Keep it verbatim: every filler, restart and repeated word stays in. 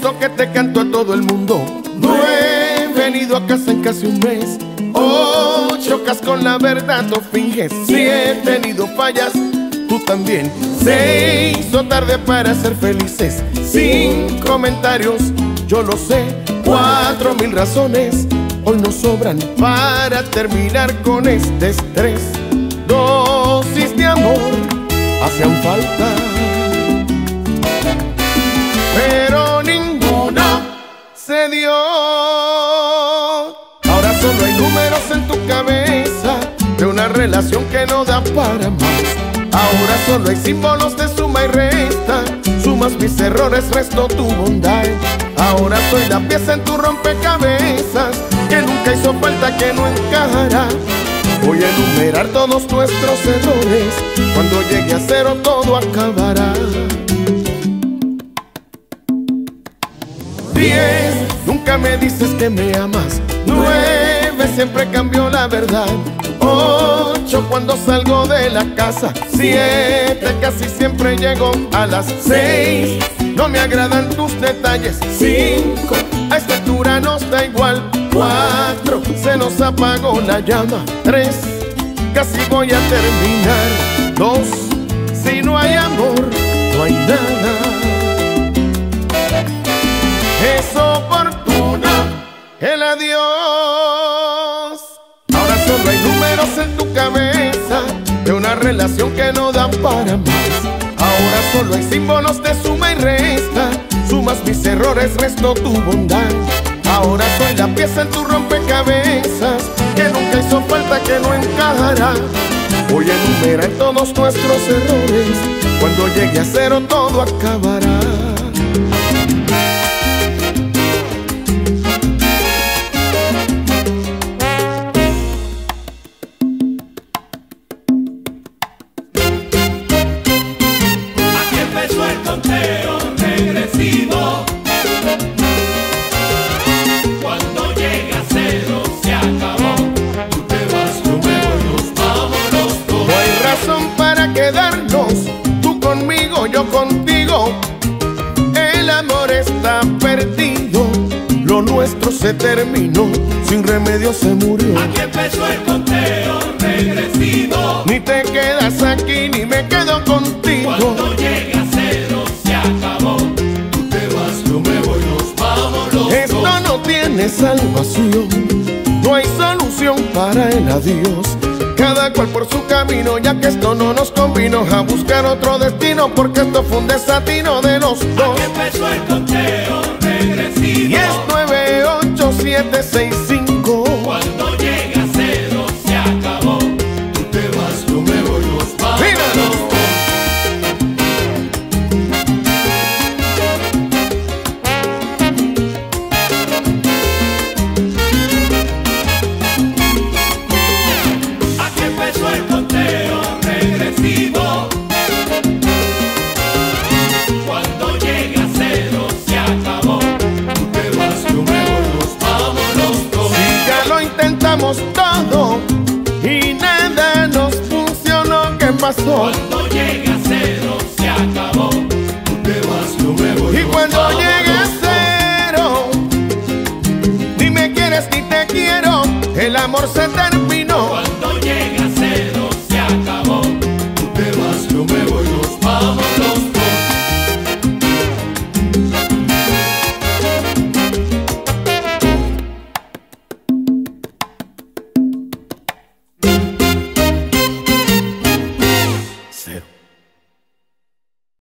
eso que te canto a todo el mundo. No he venido a casa en casi un mes. Oh, chocas con la verdad, no finges. Si he tenido fallas, tú también. Se hizo tarde para ser felices. Sin comentarios, yo lo sé. Cuatro mil razones hoy nos sobran para terminar con este estrés. Dosis de amor hacían falta, pero ninguna se dio. Ahora solo hay números en tu cabeza de una relación que no da para más. Ahora solo hay símbolos de suma y resta. Sumas mis errores, resto tu bondad. Ahora soy la pieza en tu rompecabezas que nunca hizo falta, que no encajará. Voy a enumerar todos nuestros errores. Cuando llegue a cero todo acabará. Diez, nunca me dices que me amas. Nueve, siempre cambió la verdad. Ocho, cuando salgo de la casa. Siete, casi siempre llego a las seis. No me agradan tus detalles. Cinco, a esta altura nos da igual. Cuatro, se nos apagó la llama. Tres, casi voy a terminar. Dos, si no hay amor, no hay nada. Es oportuna el adiós. Ahora solo hay números en tu cabeza de una relación que no da para más. Ahora solo hay símbolos de suma y resta. Sumas mis errores, resto tu bondad. Ahora soy la pieza en tu rompecabezas que nunca hizo falta, que no encajará. Voy a enumerar todos nuestros errores. Cuando llegue a cero todo acabará. El conteo regresivo. Cuando llega a cero se acabó. Tú te vas, yo me voy, nos vamos los dos. No hay razón para quedarnos, tú conmigo, yo contigo. El amor está perdido, lo nuestro se terminó, sin remedio se murió. Aquí empezó el conteo regresivo. Ni te quedas aquí, ni me quedo contigo. Cuando llega a cero se acabó. Tú te vas, yo me voy, nos vamos los Esto dos. no tiene salvación, no hay solución para el adiós. Cada cual por su camino, ya que esto no nos convino, a buscar otro destino, porque esto fue un desatino de los dos. Aquí empezó el conteo regresivo. Y es nueve, ocho, siete, seis, cinco. Cuando llega a cero se acabó. Tú te vas, yo me voy, nos vamos los dos. Aquí empezó el conteo regresivo. Cuando llega a cero se acabó. Tú te vas, yo me voy, nos vamos los dos. Si ya lo intentamos todo y nada nos funcionó, ¿qué pasó? Cuando llega a cero se acabó. Tú te vas, yo me voy. Y nos cuando vamos llegue a los dos. cero, ni me quieres ni te quiero, el amor se termina.